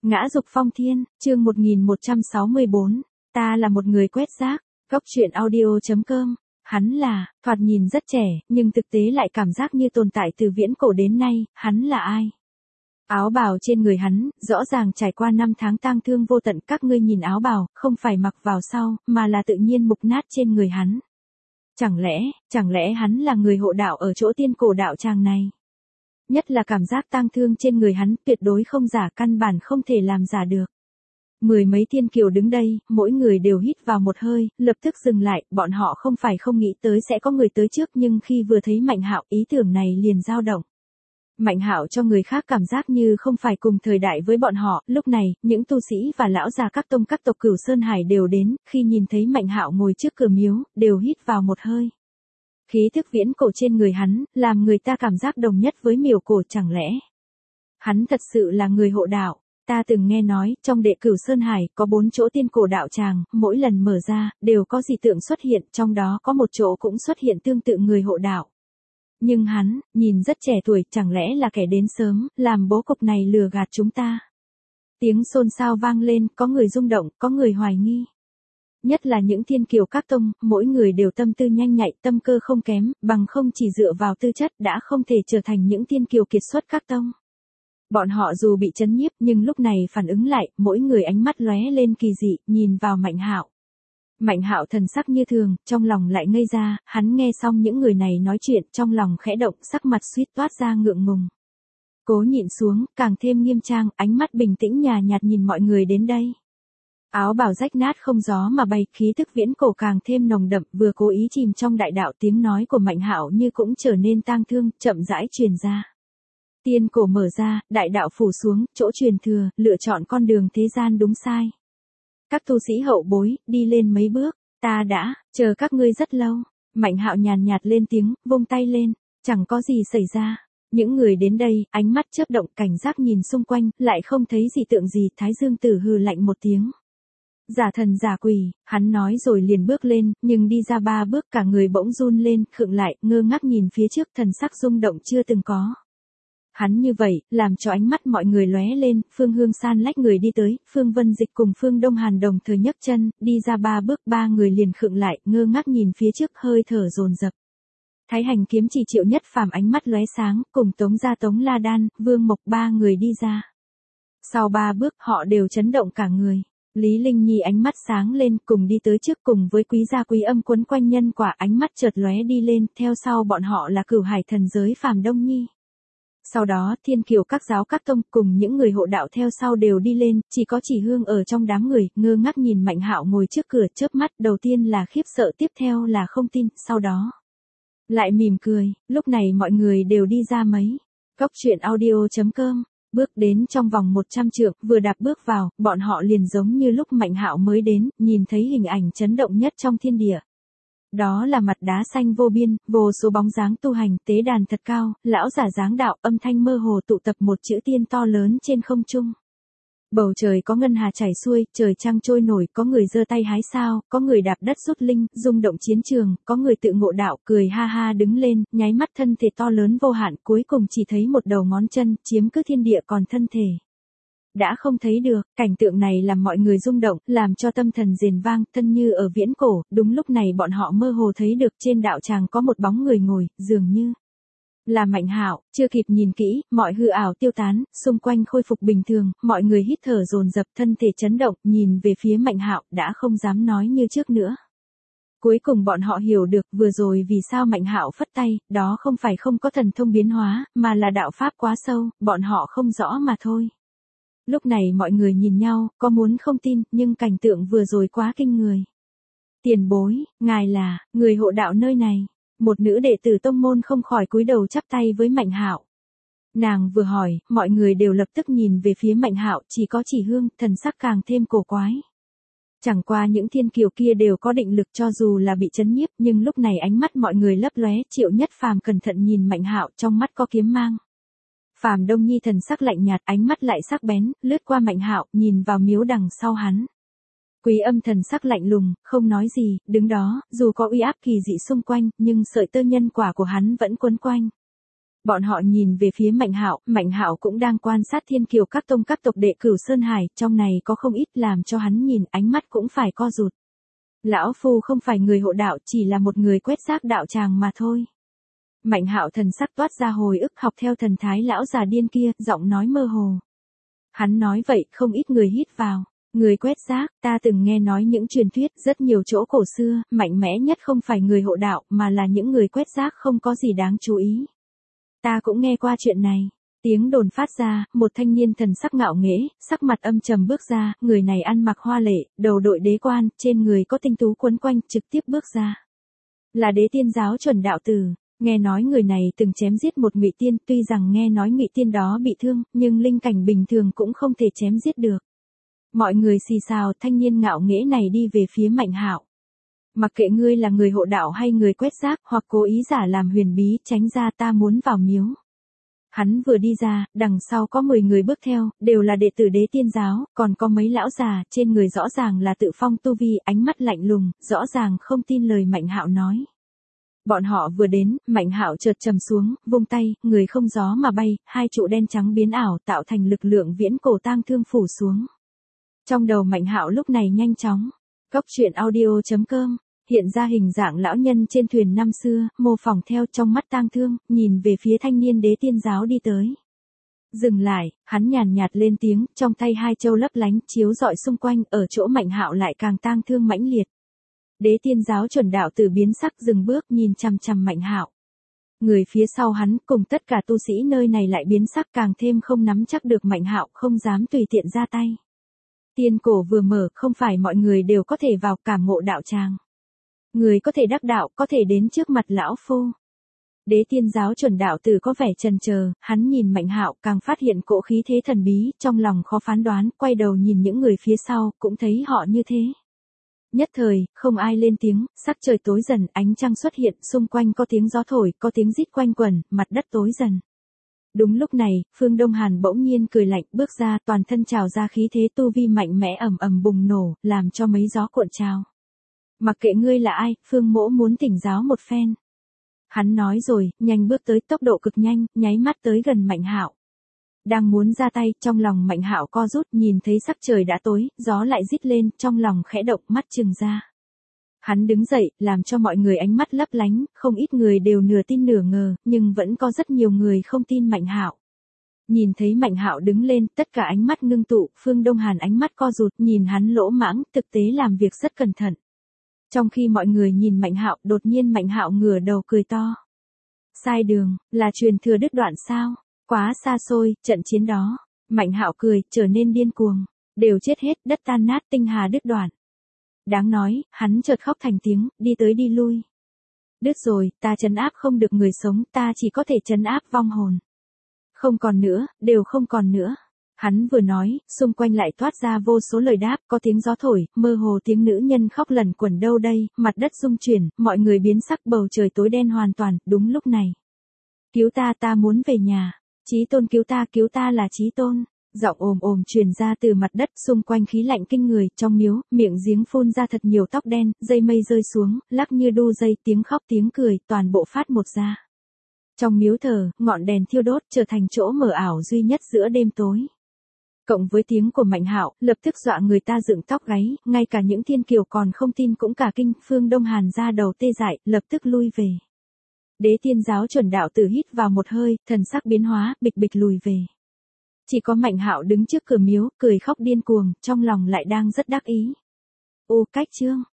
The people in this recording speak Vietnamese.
Ngã dục phong thiên, chương 1164, ta là một người quét rác, góc truyện audio.com, hắn là, thoạt nhìn rất trẻ, nhưng thực tế lại cảm giác như tồn tại từ viễn cổ đến nay, hắn là ai? Áo bào trên người hắn, rõ ràng trải qua 5 tháng tang thương vô tận, các ngươi nhìn áo bào, không phải mặc vào sau, mà là tự nhiên mục nát trên người hắn. Chẳng lẽ hắn là người hộ đạo ở chỗ tiên cổ đạo tràng này? Nhất là cảm giác tang thương trên người hắn tuyệt đối không giả, căn bản không thể làm giả được. Mười mấy tiên kiều đứng đây, mỗi người đều hít vào một hơi, lập tức dừng lại, bọn họ không phải không nghĩ tới sẽ có người tới trước, nhưng khi vừa thấy Mạnh Hạo, ý tưởng này liền dao động. Mạnh Hạo cho người khác cảm giác như không phải cùng thời đại với bọn họ, lúc này, những tu sĩ và lão già các tông các tộc Cửu Sơn Hải đều đến, khi nhìn thấy Mạnh Hạo ngồi trước cửa miếu, đều hít vào một hơi. Khí thức viễn cổ trên người hắn, làm người ta cảm giác đồng nhất với miểu cổ, chẳng lẽ hắn thật sự là người hộ đạo? Ta từng nghe nói, trong đệ Cửu Sơn Hải, có 4 chỗ tiên cổ đạo tràng, mỗi lần mở ra, đều có dị tượng xuất hiện, trong đó có một chỗ cũng xuất hiện tương tự người hộ đạo. Nhưng hắn, nhìn rất trẻ tuổi, chẳng lẽ là kẻ đến sớm, làm bố cục này lừa gạt chúng ta? Tiếng xôn xao vang lên, có người rung động, có người hoài nghi. Nhất là những thiên kiều các tông, mỗi người đều tâm tư nhanh nhạy, tâm cơ không kém, bằng không chỉ dựa vào tư chất đã không thể trở thành những thiên kiều kiệt xuất các tông. Bọn họ dù bị chấn nhiếp nhưng lúc này phản ứng lại, mỗi người ánh mắt lóe lên kỳ dị, nhìn vào Mạnh Hạo. Mạnh Hạo thần sắc như thường, trong lòng lại ngây ra, hắn nghe xong những người này nói chuyện, trong lòng khẽ động, sắc mặt suýt toát ra ngượng ngùng. Cố nhịn xuống, càng thêm nghiêm trang, ánh mắt bình tĩnh nhàn nhạt nhìn mọi người đến đây. Áo bào rách nát không gió mà bay, khí thức viễn cổ càng thêm nồng đậm, vừa cố ý chìm trong đại đạo, tiếng nói của Mạnh Hạo như cũng trở nên tang thương, chậm rãi truyền ra. Tiên cổ mở ra, đại đạo phủ xuống, chỗ truyền thừa, lựa chọn con đường thế gian đúng sai. Các tu sĩ hậu bối, đi lên mấy bước, ta đã, chờ các ngươi rất lâu. Mạnh Hạo nhàn nhạt lên tiếng, vung tay lên, chẳng có gì xảy ra. Những người đến đây, ánh mắt chớp động, cảnh giác nhìn xung quanh, lại không thấy dị tượng gì, Thái Dương Tử hừ lạnh một tiếng. Giả thần giả quỷ, hắn nói rồi liền bước lên, nhưng đi ra 3 bước cả người bỗng run lên, khựng lại, ngơ ngác nhìn phía trước, thần sắc rung động chưa từng có. Hắn như vậy, làm cho ánh mắt mọi người lóe lên, Phương Hương San lách người đi tới, Phương Vân Dịch cùng Phương Đông Hàn đồng thời nhấc chân, đi ra 3 bước, 3 người liền khựng lại, ngơ ngác nhìn phía trước, hơi thở dồn dập. Thái Hành Kiếm Chỉ Triệu Nhất Phàm ánh mắt lóe sáng, cùng Tống Gia Tống La Đan, Vương Mộc 3 người đi ra. Sau 3 bước, họ đều chấn động cả người. Lý Linh Nhi ánh mắt sáng lên, cùng đi tới trước, cùng với Quý Gia Quý Âm quấn quanh nhân quả, ánh mắt chợt lóe đi lên, theo sau bọn họ là Cửu Hải thần giới Phàm Đông Nhi. Sau đó, thiên kiều các giáo các tông cùng những người hộ đạo theo sau đều đi lên, chỉ có Chỉ Hương ở trong đám người, ngơ ngác nhìn Mạnh Hạo ngồi trước cửa, chớp mắt, đầu tiên là khiếp sợ, tiếp theo là không tin, sau đó lại mỉm cười. Lúc này mọi người đều đi ra mấy. Góc truyện audio.com, bước đến trong vòng 100 trượng, vừa đạp bước vào, bọn họ liền giống như lúc Mạnh Hạo mới đến, nhìn thấy hình ảnh chấn động nhất trong thiên địa. Đó là mặt đá xanh vô biên, vô số bóng dáng tu hành, tế đàn thật cao, lão giả dáng đạo, âm thanh mơ hồ tụ tập một chữ tiên to lớn trên không trung. Bầu trời có ngân hà chảy xuôi, trời trăng trôi nổi, có người giơ tay hái sao, có người đạp đất rút linh, rung động chiến trường, có người tự ngộ đạo, cười ha ha đứng lên, nháy mắt thân thể to lớn vô hạn, cuối cùng chỉ thấy một đầu ngón chân, chiếm cứ thiên địa còn thân thể đã không thấy được. Cảnh tượng này làm mọi người rung động, làm cho tâm thần rền vang, thân như ở viễn cổ. Đúng lúc này bọn họ mơ hồ thấy được trên đạo tràng có một bóng người ngồi, dường như là Mạnh Hạo. Chưa kịp nhìn kỹ, mọi hư ảo tiêu tán, xung quanh khôi phục bình thường, mọi người hít thở dồn dập, thân thể chấn động, nhìn về phía Mạnh Hạo, đã không dám nói như trước nữa. Cuối cùng bọn họ hiểu được vừa rồi vì sao Mạnh Hạo phất tay, đó không phải không có thần thông biến hóa, mà là đạo pháp quá sâu, bọn họ không rõ mà thôi. Lúc này mọi người nhìn nhau, có muốn không tin, nhưng cảnh tượng vừa rồi quá kinh người. Tiền bối, ngài là người hộ đạo nơi này. Một nữ đệ tử tông môn không khỏi cúi đầu chắp tay với Mạnh Hạo. Nàng vừa hỏi, mọi người đều lập tức nhìn về phía Mạnh Hạo, chỉ có Chỉ Hương, thần sắc càng thêm cổ quái. Chẳng qua những thiên kiều kia đều có định lực, cho dù là bị chấn nhiếp, nhưng lúc này ánh mắt mọi người lấp lóe, Triệu Nhất Phàm cẩn thận nhìn Mạnh Hạo, trong mắt có kiếm mang. Phàm Đông Nhi thần sắc lạnh nhạt, ánh mắt lại sắc bén, lướt qua Mạnh Hạo, nhìn vào miếu đằng sau hắn. Quý Âm thần sắc lạnh lùng, không nói gì, đứng đó, dù có uy áp kỳ dị xung quanh, nhưng sợi tơ nhân quả của hắn vẫn quấn quanh. Bọn họ nhìn về phía Mạnh Hạo cũng đang quan sát thiên kiều các tông các tộc đệ Cửu Sơn Hải, trong này có không ít làm cho hắn nhìn ánh mắt cũng phải co rụt. Lão phu không phải người hộ đạo, chỉ là một người quét rác đạo tràng mà thôi. Mạnh Hạo thần sắc toát ra hồi ức, học theo thần thái lão già điên kia, giọng nói mơ hồ. Hắn nói vậy, không ít người hít vào. Người quét rác, ta từng nghe nói những truyền thuyết, rất nhiều chỗ cổ xưa, mạnh mẽ nhất không phải người hộ đạo, mà là những người quét rác không có gì đáng chú ý. Ta cũng nghe qua chuyện này. Tiếng đồn phát ra, một thanh niên thần sắc ngạo nghễ, sắc mặt âm trầm bước ra, người này ăn mặc hoa lệ, đầu đội đế quan, trên người có tinh tú quấn quanh, trực tiếp bước ra. Là Đế Tiên giáo chuẩn đạo tử. Nghe nói người này từng chém giết một ngụy tiên, tuy rằng nghe nói ngụy tiên đó bị thương, nhưng linh cảnh bình thường cũng không thể chém giết được. Mọi người xì xào, thanh niên ngạo nghễ này đi về phía Mạnh Hạo. Mặc kệ ngươi là người hộ đạo hay người quét rác, hoặc cố ý giả làm huyền bí, tránh ra, ta muốn vào miếu. Hắn vừa đi ra, đằng sau có 10 người bước theo, đều là đệ tử Đế Tiên giáo, còn có mấy lão già, trên người rõ ràng là tự phong tu vi, ánh mắt lạnh lùng, rõ ràng không tin lời Mạnh Hạo nói. Bọn họ vừa đến, Mạnh Hạo chợt trầm xuống, vung tay, người không gió mà bay, hai trụ đen trắng biến ảo tạo thành lực lượng viễn cổ tang thương phủ xuống. Trong đầu Mạnh Hạo lúc này nhanh chóng, Cốc truyện audio.com, hiện ra hình dạng lão nhân trên thuyền năm xưa, mô phỏng theo, trong mắt tang thương, nhìn về phía thanh niên Đế Tiên giáo đi tới. Dừng lại, hắn nhàn nhạt lên tiếng, trong tay hai châu lấp lánh, chiếu rọi xung quanh, ở chỗ Mạnh Hạo lại càng tang thương mãnh liệt. Đế Tiên giáo chuẩn đạo tử biến sắc, dừng bước, nhìn chằm chằm Mạnh Hạo. Người phía sau hắn cùng tất cả tu sĩ nơi này lại biến sắc, càng thêm không nắm chắc được Mạnh Hạo, không dám tùy tiện ra tay. Tiên cổ vừa mở, không phải mọi người đều có thể vào cảm ngộ đạo tràng. Người có thể đắc đạo, có thể đến trước mặt lão phu. Đế Tiên giáo chuẩn đạo tử có vẻ chần chờ, hắn nhìn Mạnh Hạo, càng phát hiện cỗ khí thế thần bí, trong lòng khó phán đoán, quay đầu nhìn những người phía sau, cũng thấy họ như thế. Nhất thời, không ai lên tiếng, sắc trời tối dần, ánh trăng xuất hiện, xung quanh có tiếng gió thổi, có tiếng rít quanh quẩn, mặt đất tối dần. Đúng lúc này, Phương Đông Hàn bỗng nhiên cười lạnh, bước ra, toàn thân trào ra khí thế tu vi mạnh mẽ ầm ầm bùng nổ, làm cho mấy gió cuộn trào. Mặc kệ ngươi là ai, Phương mỗ muốn thỉnh giáo một phen. Hắn nói rồi, nhanh bước tới, tốc độ cực nhanh, nháy mắt tới gần Mạnh Hạo. Đang muốn ra tay, trong lòng Mạnh Hạo co rút, nhìn thấy sắc trời đã tối, gió lại rít lên, trong lòng khẽ động, mắt trừng ra. Hắn đứng dậy, làm cho mọi người ánh mắt lấp lánh, không ít người đều nửa tin nửa ngờ, nhưng vẫn có rất nhiều người không tin Mạnh Hạo. Nhìn thấy Mạnh Hạo đứng lên, tất cả ánh mắt ngưng tụ, Phương Đông Hàn ánh mắt co rụt, nhìn hắn lỗ mãng, thực tế làm việc rất cẩn thận. Trong khi mọi người nhìn Mạnh Hạo, đột nhiên Mạnh Hạo ngửa đầu cười to. Sai đường, là truyền thừa đứt đoạn sao? Quá xa xôi, trận chiến đó. Mạnh Hạo cười, trở nên điên cuồng. Đều chết hết, đất tan nát, tinh hà đứt đoạn. Đáng nói, hắn chợt khóc thành tiếng, đi tới đi lui. Đứt rồi, ta trấn áp không được người sống, ta chỉ có thể trấn áp vong hồn. Không còn nữa, đều không còn nữa. Hắn vừa nói, xung quanh lại toát ra vô số lời đáp, có tiếng gió thổi, mơ hồ tiếng nữ nhân khóc lẩn quẩn đâu đây, mặt đất rung chuyển, mọi người biến sắc, bầu trời tối đen hoàn toàn, đúng lúc này. Cứu ta, ta muốn về nhà. Chí Tôn cứu ta là Chí Tôn. Giọng ồm ồm truyền ra từ mặt đất, xung quanh khí lạnh kinh người, trong miếu, miệng giếng phun ra thật nhiều tóc đen, dây mây rơi xuống, lắc như đu dây, tiếng khóc tiếng cười, toàn bộ phát một ra. Trong miếu thờ, ngọn đèn thiêu đốt, trở thành chỗ mờ ảo duy nhất giữa đêm tối. Cộng với tiếng của Mạnh Hạo, lập tức dọa người ta dựng tóc gáy, ngay cả những thiên kiều còn không tin cũng cả kinh, Phương Đông Hàn ra đầu tê dại, lập tức lui về. Đế Tiên giáo chuẩn đạo tử hít vào một hơi, thần sắc biến hóa, bịch bịch lùi về. Chỉ có Mạnh Hạo đứng trước cửa miếu, cười khóc điên cuồng, trong lòng lại đang rất đắc ý. Ô cách chương.